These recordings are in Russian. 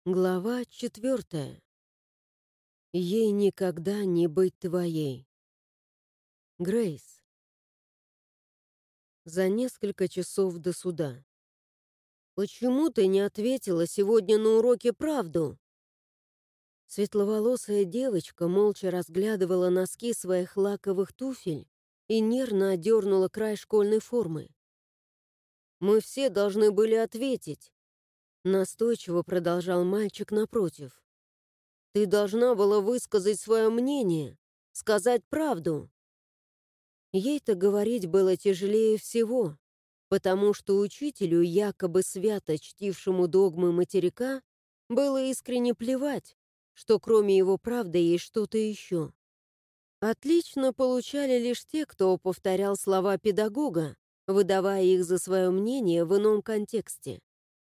Глава 4. Ей никогда не быть твоей. Грейс. За несколько часов до суда. «Почему ты не ответила сегодня на уроке правду?» Светловолосая девочка молча разглядывала носки своих лаковых туфель и нервно одернула край школьной формы. «Мы все должны были ответить», — настойчиво продолжал мальчик напротив. «Ты должна была высказать свое мнение, сказать правду». Ей-то говорить было тяжелее всего, потому что учителю, якобы свято чтившему догмы материка, было искренне плевать, что кроме его правды есть что-то еще. Отлично получали лишь те, кто повторял слова педагога, выдавая их за свое мнение в ином контексте.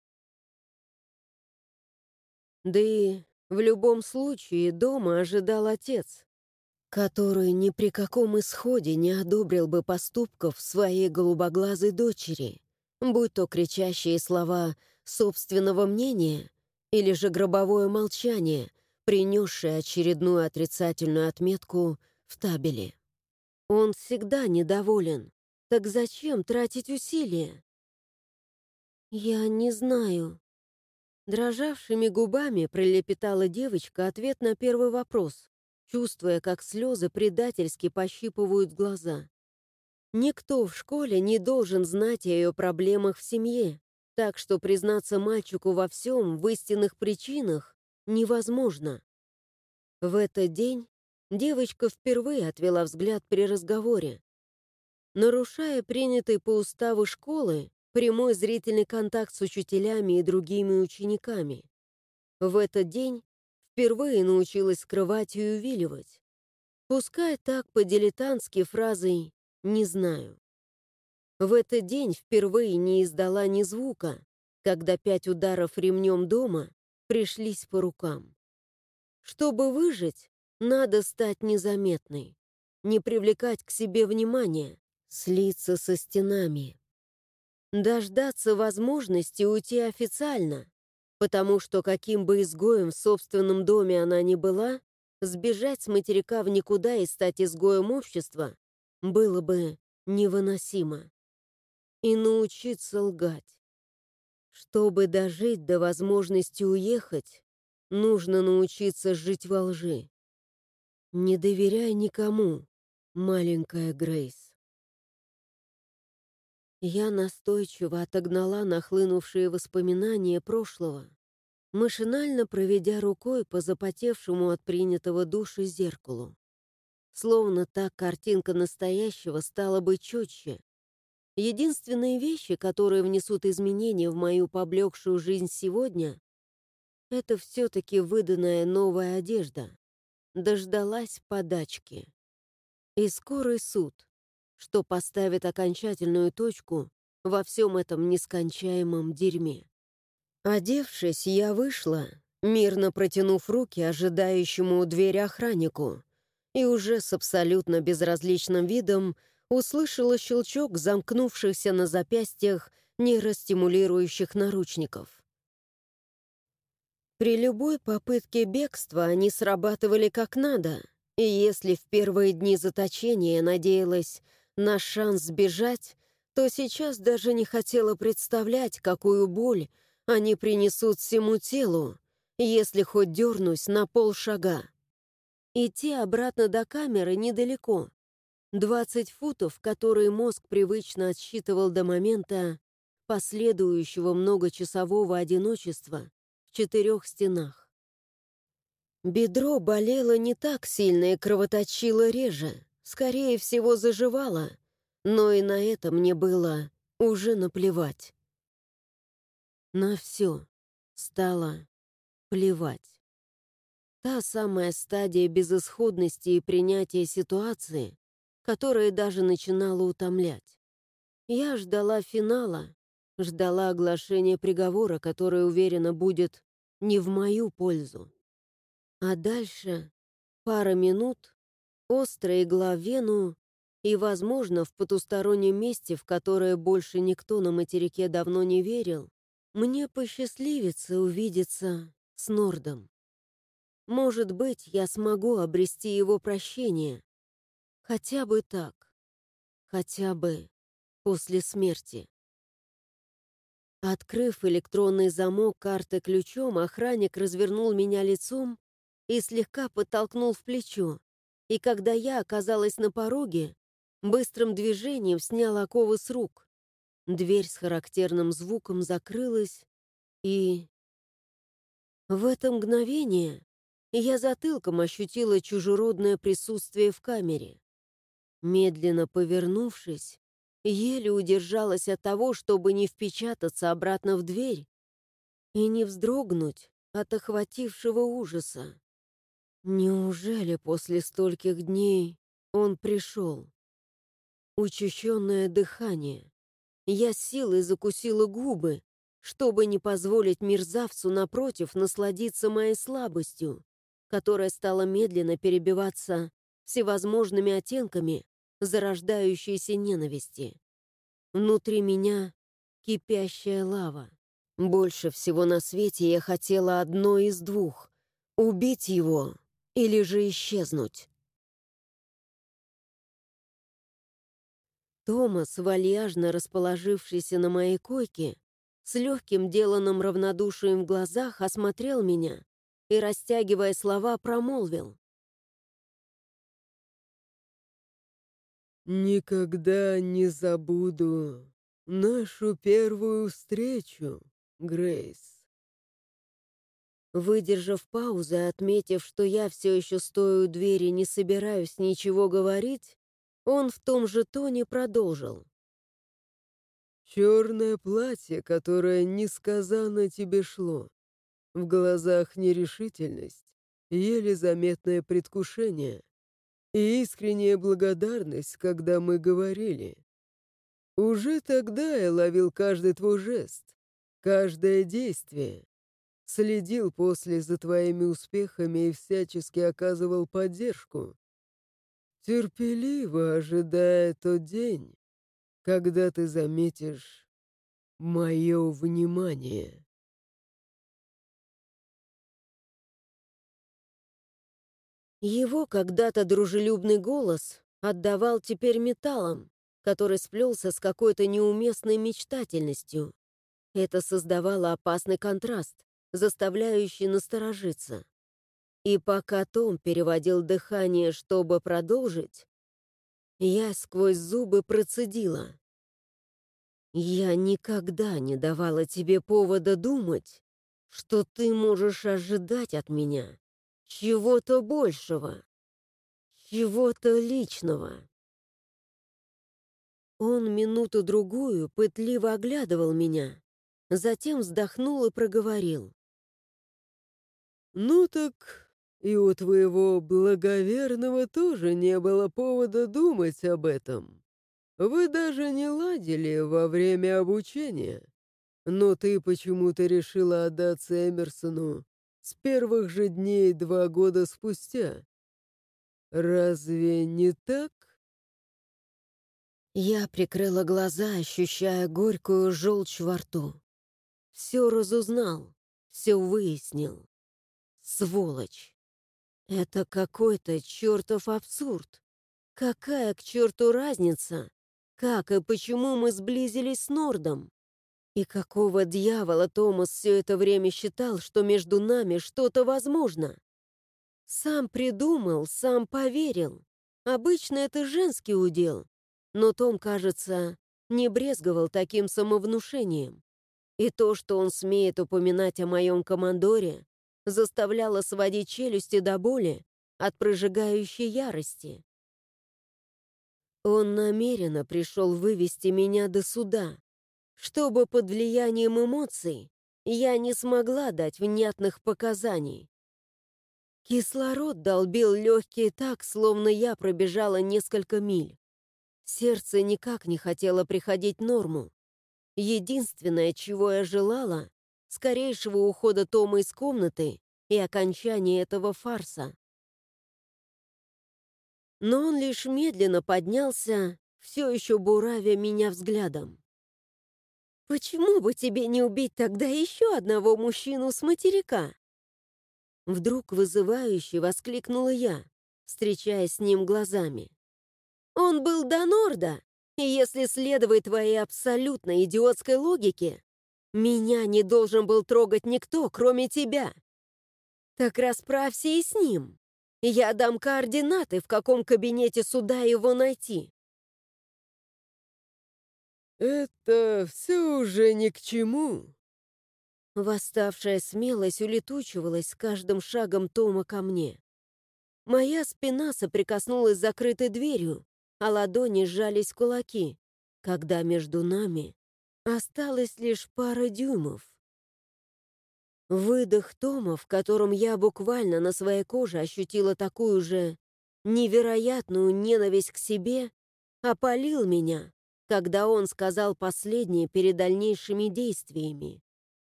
Да и в любом случае дома ожидал отец, который ни при каком исходе не одобрил бы поступков своей голубоглазой дочери, будь то кричащие слова собственного мнения или же гробовое молчание, принесшее очередную отрицательную отметку в табеле. Он всегда недоволен. Так зачем тратить усилия? «Я не знаю». Дрожавшими губами пролепетала девочка ответ на первый вопрос, чувствуя, как слезы предательски пощипывают глаза. Никто в школе не должен знать о ее проблемах в семье, так что признаться мальчику во всем, в истинных причинах, невозможно. В этот день девочка впервые отвела взгляд при разговоре. Нарушая принятый по уставу школы прямой зрительный контакт с учителями и другими учениками. В этот день впервые научилась скрывать и увиливать. Пускай так по-дилетантски фразой «не знаю». В этот день впервые не издала ни звука, когда 5 ударов ремнем дома пришлись по рукам. Чтобы выжить, надо стать незаметной, не привлекать к себе внимания, слиться со стенами. Дождаться возможности уйти официально, потому что каким бы изгоем в собственном доме она ни была, сбежать с материка в никуда и стать изгоем общества было бы невыносимо. И научиться лгать. Чтобы дожить до возможности уехать, нужно научиться жить во лжи. Не доверяй никому, маленькая Грейс. Я настойчиво отогнала нахлынувшие воспоминания прошлого, машинально проведя рукой по запотевшему от принятого душа зеркалу. Словно так картинка настоящего стала бы четче. Единственные вещи, которые внесут изменения в мою поблекшую жизнь сегодня, это все-таки выданная новая одежда. Дождалась подачки. И скорый суд, что поставит окончательную точку во всем этом нескончаемом дерьме. Одевшись, я вышла, мирно протянув руки ожидающему у двери охраннику, и уже с абсолютно безразличным видом услышала щелчок замкнувшихся на запястьях нейростимулирующих наручников. При любой попытке бегства они срабатывали как надо, и если в первые дни заточения я надеялась на шанс сбежать, то сейчас даже не хотела представлять, какую боль они принесут всему телу, если хоть дернусь на полшага. Идти обратно до камеры недалеко. 20 футов, которые мозг привычно отсчитывал до момента последующего многочасового одиночества в 4 стенах. Бедро болело не так сильно и кровоточило реже, скорее всего, заживало, но и на это мне было уже наплевать. На все стало плевать. Та самая стадия безысходности и принятия ситуации, которая даже начинала утомлять. Я ждала финала, ждала оглашения приговора, который, уверена, будет не в мою пользу. А дальше пара минут, острая игла в вену и, возможно, в потустороннем месте, в которое больше никто на материке давно не верил, мне посчастливится увидеться с Нордом. Может быть, я смогу обрести его прощение. Хотя бы так. Хотя бы после смерти. Открыв электронный замок карты ключом, охранник развернул меня лицом и слегка подтолкнул в плечо. И когда я оказалась на пороге, быстрым движением снял оковы с рук. Дверь с характерным звуком закрылась, и... В это мгновение я затылком ощутила чужеродное присутствие в камере. Медленно повернувшись, еле удержалась от того, чтобы не впечататься обратно в дверь и не вздрогнуть от охватившего ужаса. Неужели после стольких дней он пришел? Учащенное дыхание. Я с силой закусила губы, чтобы не позволить мерзавцу напротив насладиться моей слабостью, которая стала медленно перебиваться всевозможными оттенками зарождающейся ненависти. Внутри меня кипящая лава. Больше всего на свете я хотела одно из двух — убить его или же исчезнуть. Томас, вальяжно расположившийся на моей койке, с легким деланным равнодушием в глазах осмотрел меня и, растягивая слова, промолвил. «Никогда не забуду нашу первую встречу, Грейс». Выдержав паузу и отметив, что я все еще стою у двери и не собираюсь ничего говорить, он в том же тоне продолжил. «Черное платье, которое несказанно тебе шло. В глазах нерешительность, еле заметное предвкушение и искренняя благодарность, когда мы говорили. Уже тогда я ловил каждый твой жест, каждое действие. Следил после за твоими успехами и всячески оказывал поддержку. Терпеливо ожидая тот день, когда ты заметишь мое внимание». Его когда-то дружелюбный голос отдавал теперь металлом, который сплелся с какой-то неуместной мечтательностью. Это создавало опасный контраст, заставляющий насторожиться. И пока Том переводил дыхание, чтобы продолжить, я сквозь зубы процедила. «Я никогда не давала тебе повода думать, что ты можешь ожидать от меня чего-то большего, чего-то личного». Он минуту-другую пытливо оглядывал меня, затем вздохнул и проговорил. «Ну так и у твоего благоверного тоже не было повода думать об этом. Вы даже не ладили во время обучения. Но ты почему-то решила отдаться Эмерсону с первых же дней 2 года спустя. Разве не так?» Я прикрыла глаза, ощущая горькую желчь во рту. Все разузнал, все выяснил. Сволочь! Это какой-то чертов абсурд. Какая к черту разница, как и почему мы сблизились с Нордом? И какого дьявола Томас все это время считал, что между нами что-то возможно? Сам придумал, сам поверил. Обычно это женский удел. Но Том, кажется, не брезговал таким самовнушением. И то, что он смеет упоминать о моем командоре, заставляло сводить челюсти до боли от прожигающей ярости. Он намеренно пришел вывести меня до суда, чтобы под влиянием эмоций я не смогла дать внятных показаний. Кислород долбил легкие так, словно я пробежала несколько миль. Сердце никак не хотело приходить в норму. Единственное, чего я желала — скорейшего ухода Тома из комнаты и окончания этого фарса. Но он лишь медленно поднялся, все еще буравя меня взглядом. «Почему бы тебе не убить тогда еще одного мужчину с материка? Вдруг вызывающе воскликнула я, встречаясь с ним глазами. «Он был до Норда, и если следовать твоей абсолютно идиотской логике, меня не должен был трогать никто, кроме тебя. Так расправься и с ним. Я дам координаты, в каком кабинете суда его найти». «Это все уже ни к чему». Восставшая смелость улетучивалась с каждым шагом Тома ко мне. Моя спина соприкоснулась с закрытой дверью, а ладони сжались в кулаки, когда между нами осталось лишь пара дюймов. Выдох Тома, в котором я буквально на своей коже ощутила такую же невероятную ненависть к себе, опалил меня, когда он сказал последнее перед дальнейшими действиями.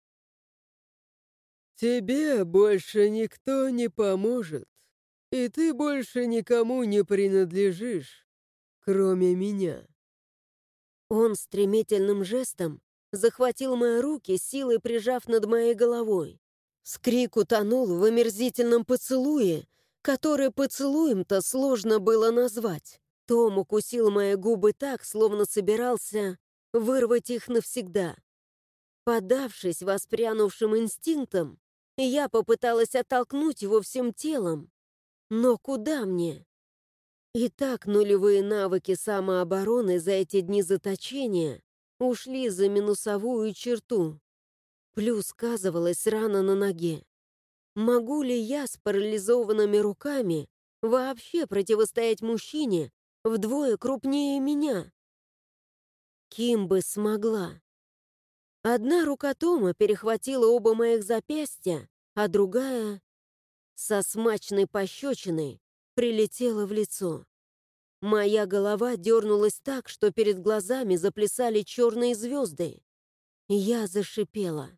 «Тебе больше никто не поможет, и ты больше никому не принадлежишь, кроме меня». Он стремительным жестом захватил мои руки, силой прижав над моей головой. Скрик утонул в омерзительном поцелуе, который поцелуем-то сложно было назвать. Том укусил мои губы так, словно собирался вырвать их навсегда. Поддавшись воспрянувшим инстинктам, я попыталась оттолкнуть его всем телом. Но куда мне? И так нулевые навыки самообороны за эти дни заточения ушли за минусовую черту. Плюс сказывалась рана на ноге. Могу ли я с парализованными руками вообще противостоять мужчине вдвое крупнее меня? Ким бы смогла. Одна рука Тома перехватила оба моих запястья, а другая, со смачной пощечиной, прилетела в лицо. Моя голова дернулась так, что перед глазами заплясали черные звезды. Я зашипела.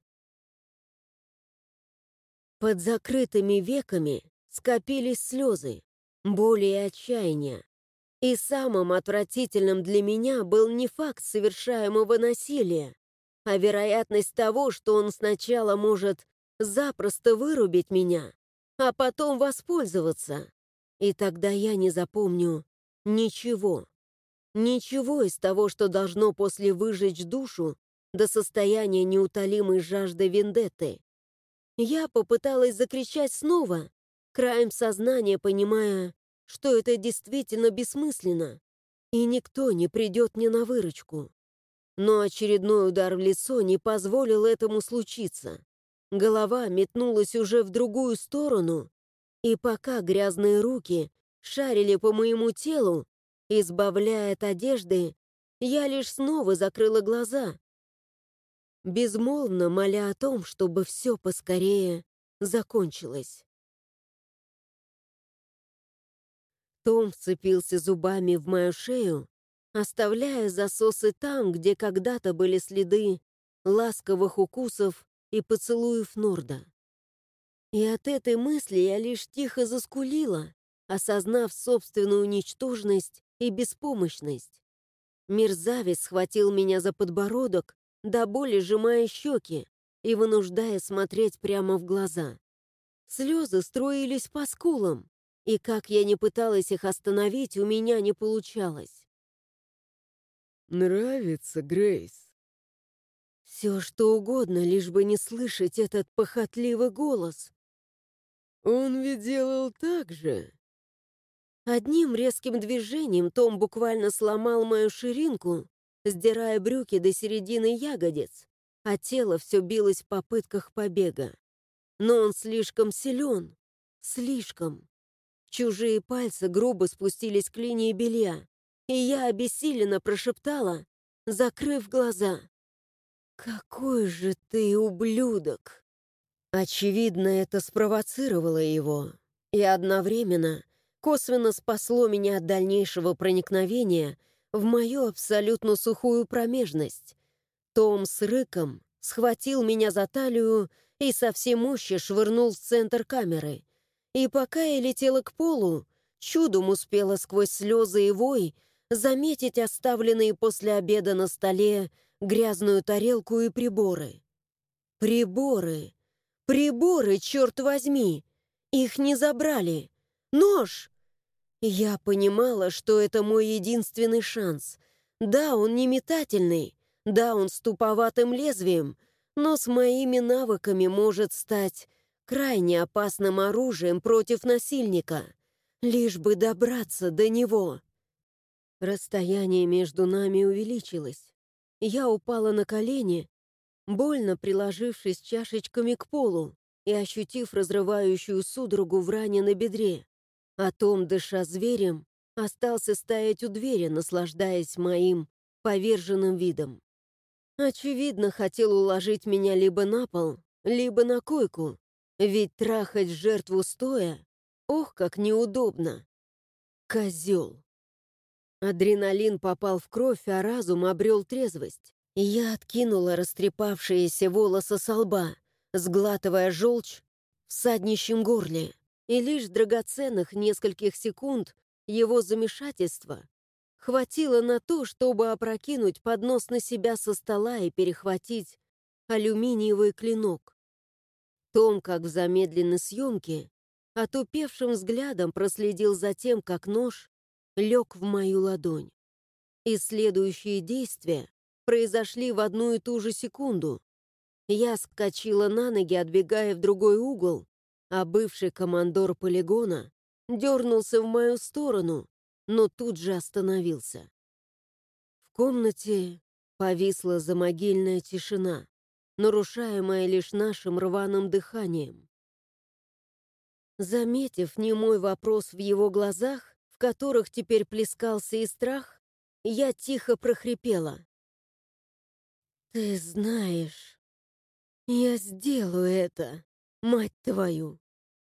Под закрытыми веками скопились слезы, боли и отчаяния. И самым отвратительным для меня был не факт совершаемого насилия, а вероятность того, что он сначала может запросто вырубить меня, а потом воспользоваться. И тогда я не запомню ничего. Ничего из того, что должно после выжечь душу до состояния неутолимой жажды вендетты. Я попыталась закричать снова, краем сознания понимая, что это действительно бессмысленно, и никто не придет мне на выручку. Но очередной удар в лицо не позволил этому случиться. Голова метнулась уже в другую сторону, и пока грязные руки шарили по моему телу, избавляя от одежды, я лишь снова закрыла глаза, безмолвно моля о том, чтобы все поскорее закончилось. Том вцепился зубами в мою шею, оставляя засосы там, где когда-то были следы ласковых укусов и поцелуев Норда. И от этой мысли я лишь тихо заскулила, осознав собственную ничтожность и беспомощность. Мерзавец схватил меня за подбородок, до боли сжимая щеки и вынуждая смотреть прямо в глаза. Слезы струились по скулам, и как я ни пыталась их остановить, у меня не получалось. «Нравится, Грейс?» Все что угодно, лишь бы не слышать этот похотливый голос. «Он ведь делал так же». Одним резким движением Том буквально сломал мою ширинку, сдирая брюки до середины ягодиц, а тело все билось в попытках побега. Но он слишком силен, слишком. Чужие пальцы грубо спустились к линии белья, и я обессиленно прошептала, закрыв глаза. «Какой же ты ублюдок!» Очевидно, это спровоцировало его, и одновременно косвенно спасло меня от дальнейшего проникновения в мою абсолютно сухую промежность. Том с рыком схватил меня за талию и со всей мощи швырнул в центр камеры. И пока я летела к полу, чудом успела сквозь слезы и вой заметить оставленные после обеда на столе грязную тарелку и приборы. Приборы! Приборы, черт возьми! Их не забрали. Нож! Я понимала, что это мой единственный шанс. Да, он не метательный, да, он с туповатым лезвием, но с моими навыками может стать крайне опасным оружием против насильника, лишь бы добраться до него. Расстояние между нами увеличилось. Я упала на колени, больно приложившись чашечками к полу и ощутив разрывающую судорогу в ране на бедре. А Том, дыша зверем, остался стоять у двери, наслаждаясь моим поверженным видом. Очевидно, хотел уложить меня либо на пол, либо на койку, ведь трахать жертву стоя, ох, как неудобно. Козел. Адреналин попал в кровь, а разум обрел трезвость. Я откинула растрепавшиеся волосы со лба, сглатывая желчь в саднищем горле, и лишь драгоценных нескольких секунд его замешательства хватило на то, чтобы опрокинуть поднос на себя со стола и перехватить алюминиевый клинок. Том, как в замедленной съемке, отупевшим взглядом проследил за тем, как нож лег в мою ладонь. И следующие действия произошли в одну и ту же секунду. Я вскочила на ноги, отбегая в другой угол, а бывший командор полигона дернулся в мою сторону, но тут же остановился. В комнате повисла замогильная тишина, нарушаемая лишь нашим рваным дыханием. Заметив немой вопрос в его глазах, в которых теперь плескался и страх, я тихо прохрипела. «Ты знаешь, я сделаю это, мать твою!»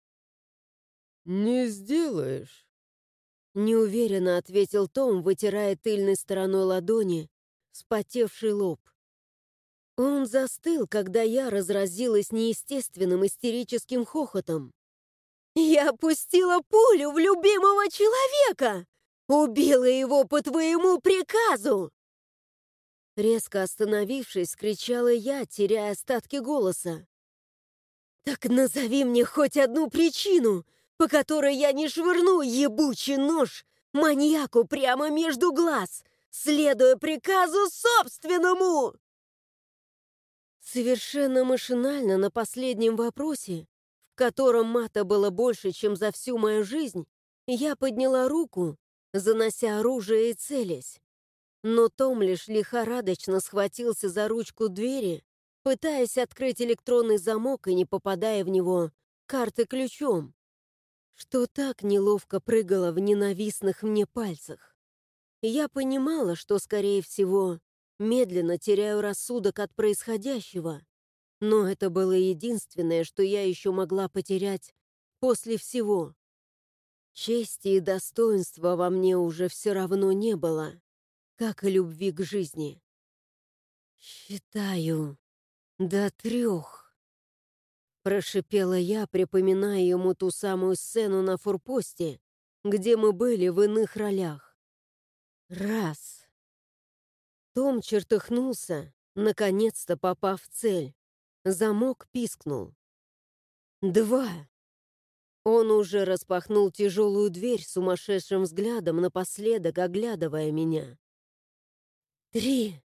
«Не сделаешь». Неуверенно ответил Том, вытирая тыльной стороной ладони вспотевший лоб. Он застыл, когда я разразилась неестественным истерическим хохотом. «Я пустила пулю в любимого человека! Убила его по твоему приказу!» Резко остановившись, кричала я, теряя остатки голоса. «Так назови мне хоть одну причину, по которой я не швырну ебучий нож маньяку прямо между глаз, следуя приказу собственному!» Совершенно машинально на последнем вопросе, в котором мата было больше, чем за всю мою жизнь, я подняла руку, занося оружие и целясь. Но Том лишь лихорадочно схватился за ручку двери, пытаясь открыть электронный замок и не попадая в него карты ключом, что так неловко прыгало в ненавистных мне пальцах. Я понимала, что, скорее всего, медленно теряю рассудок от происходящего, но это было единственное, что я еще могла потерять после всего. Чести и достоинства во мне уже все равно не было, как и любви к жизни. «Считаю до 3», прошипела я, припоминая ему ту самую сцену на форпосте, где мы были в иных ролях. 1. Том чертыхнулся, наконец-то попав в цель. Замок пискнул. 2. Он уже распахнул тяжелую дверь сумасшедшим взглядом, напоследок оглядывая меня. 3.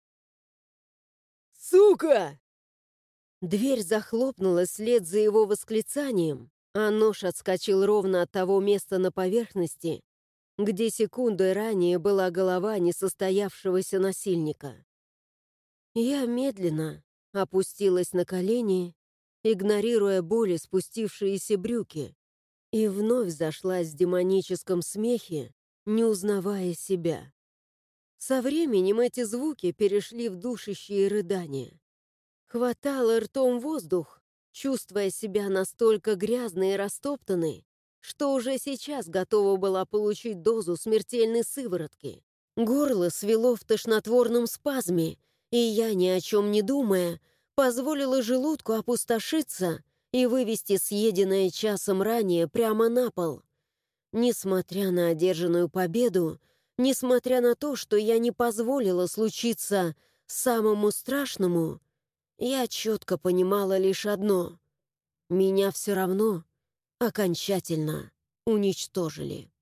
«Сука!» Дверь захлопнулась вслед за его восклицанием, а нож отскочил ровно от того места на поверхности, где секундой ранее была голова несостоявшегося насильника. Я медленно опустилась на колени, игнорируя боли спустившиеся брюки, и вновь зашлась в демоническом смехе, не узнавая себя. Со временем эти звуки перешли в душащие рыдания. Хватала ртом воздух, чувствуя себя настолько грязной и растоптанной, что уже сейчас готова была получить дозу смертельной сыворотки. Горло свело в тошнотворном спазме, и я, ни о чем не думая, позволила желудку опустошиться и вывести съеденное часом ранее прямо на пол. Несмотря на одержанную победу, несмотря на то, что я не позволила случиться самому страшному, я четко понимала лишь одно — меня все равно окончательно уничтожили.